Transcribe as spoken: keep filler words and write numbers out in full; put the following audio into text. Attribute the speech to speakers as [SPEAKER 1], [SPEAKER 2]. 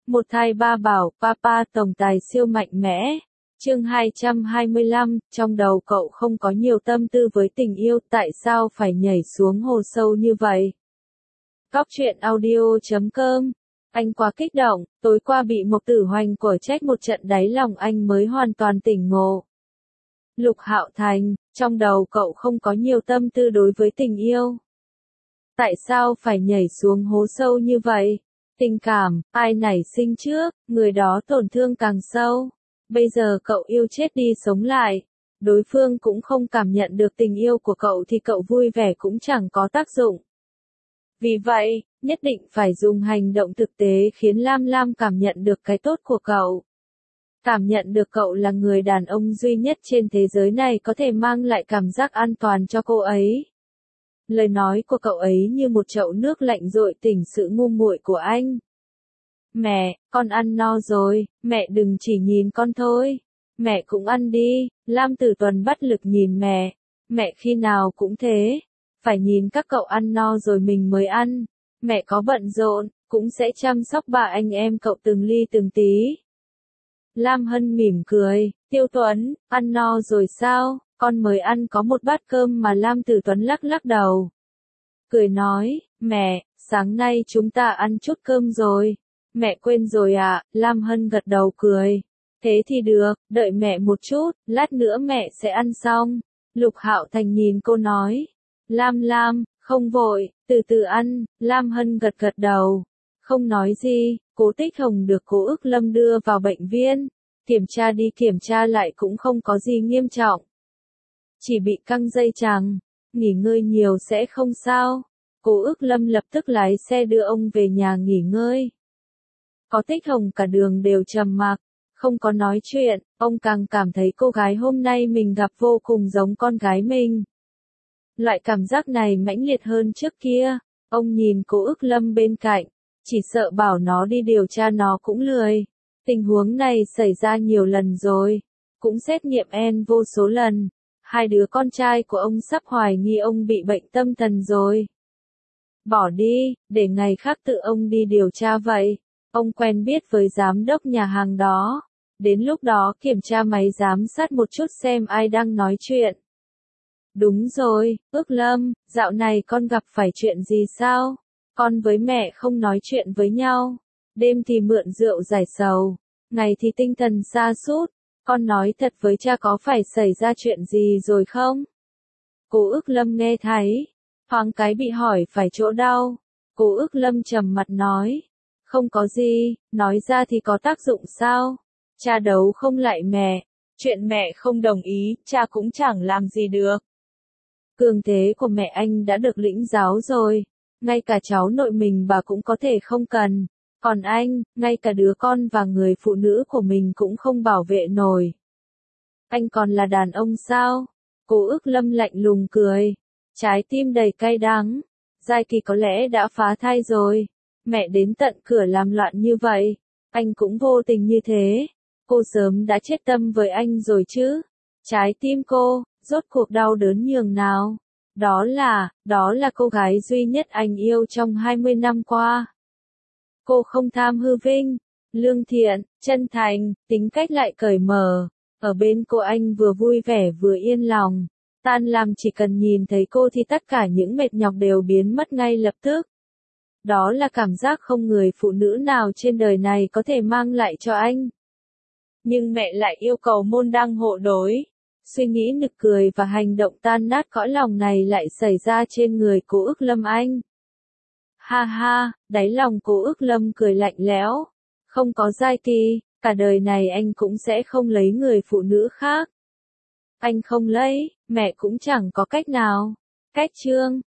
[SPEAKER 1] Một thai ba bảo, Papa tổng tài siêu mạnh mẽ. Chương hai trăm hai mươi lăm, trong đầu cậu không có nhiều tâm tư với tình yêu, tại sao phải nhảy xuống hồ sâu như vậy? Cóc truyện audio chấm com. Anh quá kích động, tối qua bị Mộc Tử Hoành của trách một trận đáy lòng anh mới hoàn toàn tỉnh ngộ. Lục Hạo Thành, trong đầu cậu không có nhiều tâm tư đối với tình yêu. Tại sao phải nhảy xuống hố sâu như vậy? Tình cảm, ai nảy sinh trước, người đó tổn thương càng sâu. Bây giờ cậu yêu chết đi sống lại. Đối phương cũng không cảm nhận được tình yêu của cậu thì cậu vui vẻ cũng chẳng có tác dụng. Vì vậy, nhất định phải dùng hành động thực tế khiến Lam Lam cảm nhận được cái tốt của cậu. Cảm nhận được cậu là người đàn ông duy nhất trên thế giới này có thể mang lại cảm giác an toàn cho cô ấy. Lời nói của cậu ấy như một chậu nước lạnh dội tỉnh sự ngu muội của anh. Mẹ, con ăn no rồi, mẹ đừng chỉ nhìn con thôi. Mẹ cũng ăn đi, Lam Tử Tuần bắt lực nhìn mẹ. Mẹ khi nào cũng thế. Phải nhìn các cậu ăn no rồi mình mới ăn. Mẹ có bận rộn, cũng sẽ chăm sóc ba anh em cậu từng ly từng tí. Lam Hân mỉm cười, Tiêu Tuấn, ăn no rồi sao? Con mới ăn có một bát cơm mà. Lam Tử Tuấn lắc lắc đầu. Cười nói, mẹ, sáng nay chúng ta ăn chút cơm rồi. Mẹ quên rồi à? Lam Hân gật đầu cười. Thế thì được, đợi mẹ một chút, lát nữa mẹ sẽ ăn xong. Lục Hạo Thành nhìn cô nói. Lam Lam, không vội, từ từ ăn. Lam Hân gật gật đầu. Không nói gì, Cố Tích Hồng được Cố Ức Lâm đưa vào bệnh viện. Kiểm tra đi kiểm tra lại cũng không có gì nghiêm trọng. Chỉ bị căng dây chằng, nghỉ ngơi nhiều sẽ không sao. Cố Ức Lâm lập tức lái xe đưa ông về nhà nghỉ ngơi. Có Tích Hồng cả đường đều trầm mặc, không có nói chuyện, ông càng cảm thấy cô gái hôm nay mình gặp vô cùng giống con gái mình. Loại cảm giác này mãnh liệt hơn trước kia, ông nhìn Cố Ức Lâm bên cạnh, chỉ sợ bảo nó đi điều tra nó cũng lười. Tình huống này xảy ra nhiều lần rồi, cũng xét nghiệm en vô số lần. Hai đứa con trai của ông sắp hoài nghi ông bị bệnh tâm thần rồi. Bỏ đi, để ngày khác tự ông đi điều tra vậy. Ông quen biết với giám đốc nhà hàng đó. Đến lúc đó kiểm tra máy giám sát một chút xem ai đang nói chuyện. Đúng rồi, Ước Lâm, dạo này con gặp phải chuyện gì sao? Con với mẹ không nói chuyện với nhau. Đêm thì mượn rượu giải sầu. Ngày thì tinh thần sa sút. Con nói thật với cha có phải xảy ra chuyện gì rồi không? Cố Ức Lâm nghe thấy. Thoáng cái bị hỏi phải chỗ đau. Cố Ức Lâm trầm mặt nói. Không có gì, nói ra thì có tác dụng sao? Cha đấu không lại mẹ. Chuyện mẹ không đồng ý, cha cũng chẳng làm gì được. Cường thế của mẹ anh đã được lĩnh giáo rồi. Ngay cả cháu nội mình bà cũng có thể không cần. Còn anh, ngay cả đứa con và người phụ nữ của mình cũng không bảo vệ nổi. Anh còn là đàn ông sao? Cố Ức Lâm lạnh lùng cười. Trái tim đầy cay đắng. Giai Kỳ có lẽ đã phá thai rồi. Mẹ đến tận cửa làm loạn như vậy. Anh cũng vô tình như thế. Cô sớm đã chết tâm với anh rồi chứ. Trái tim cô, rốt cuộc đau đớn nhường nào. Đó là, đó là cô gái duy nhất anh yêu trong hai mươi năm qua. Cô không tham hư vinh, lương thiện, chân thành, tính cách lại cởi mở. Ở bên cô anh vừa vui vẻ vừa yên lòng. Tan làm chỉ cần nhìn thấy cô thì tất cả những mệt nhọc đều biến mất ngay lập tức. Đó là cảm giác không người phụ nữ nào trên đời này có thể mang lại cho anh. Nhưng mẹ lại yêu cầu môn đăng hộ đối. Suy nghĩ nực cười và hành động tan nát cõi lòng này lại xảy ra trên người Cố Ức Lâm anh. Ha ha, đáy lòng Cố Ức Lâm cười lạnh lẽo. Không có Giai Kỳ, cả đời này anh cũng sẽ không lấy người phụ nữ khác. Anh không lấy, mẹ cũng chẳng có cách nào. Cách chương,